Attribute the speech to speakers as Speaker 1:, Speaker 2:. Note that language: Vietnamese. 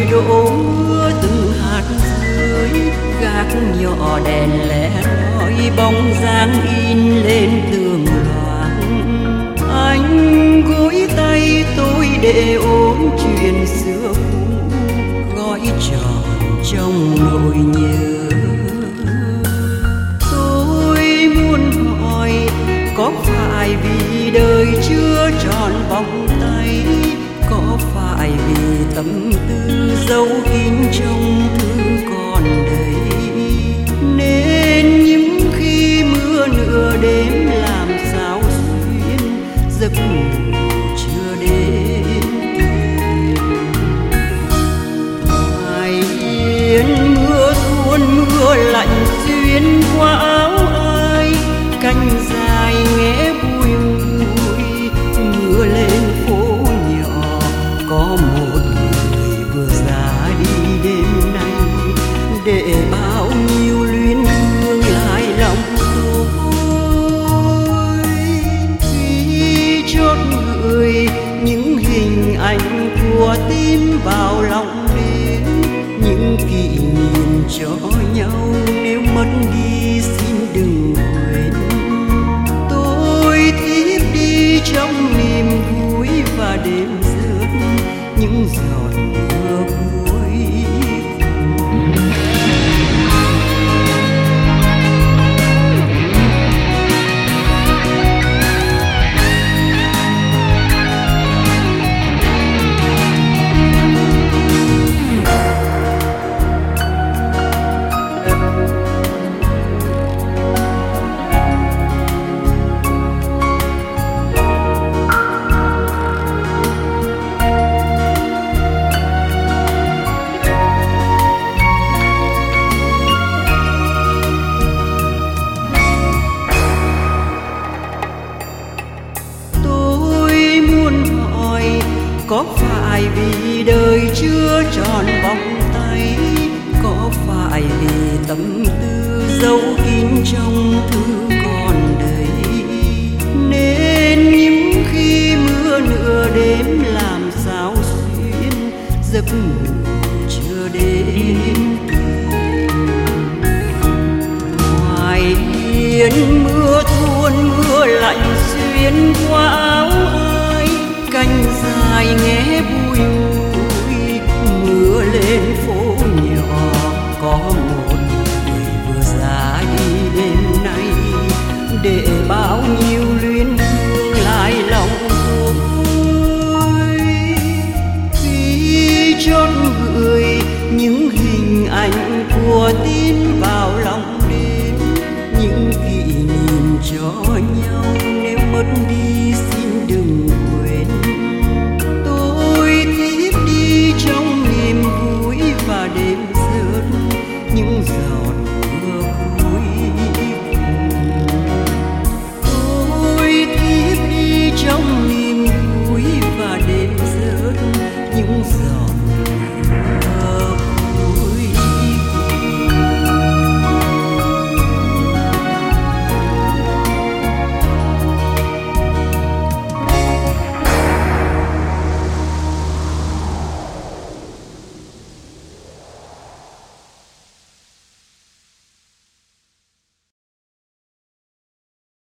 Speaker 1: đổ mưa từng hạt rơi, gác nhỏ đèn lẻ loi bóng dáng in lên tường loang. Anh gối tay tôi để ôm chuyện xưa cũ, gói tròn trong nỗi nhớ. Tôi muốn hỏi có phải vì đời chưa tròn vòng tay, có phải vì tâm tư dấu kín trong thư còn đây, nên những khi mưa nửa đêm làm sao xuyên giấc ngủ chưa đến. Ngoài hiên mưa tuôn mưa lạnh xuyên qua áo ai, cánh dài nghe bùi ngùi mưa lên phố nhỏ. Có một người vừa ra đi đêm nay, để bao nhiêu luyến thương lại lòng tôi. Khi chót gửi những hình ảnh của tim vào lòng đêm, những kỷ niệm cho nhau nếu mất đi xin đừng quên. Tôi thiếp đi trong niềm vui và đêm rớt những giọt mưa cuối cùng. Có phải vì đời chưa tròn vòng tay, có phải vì tâm tư dấu kín trong thư còn đây, nên những khi mưa nửa đêm làm sao xuyên giấc ngủ chưa đến. Ngoài hiên mưa tuôn mưa lạnh xuyên qua áo ai, cánh dài nghe bùi ngùi mưa lên phố nhỏ. Có một người vừa ra đi đêm nay, để bao nhiêu luyến thương lại lòng tôi. Khi chót gửi những hình ảnh của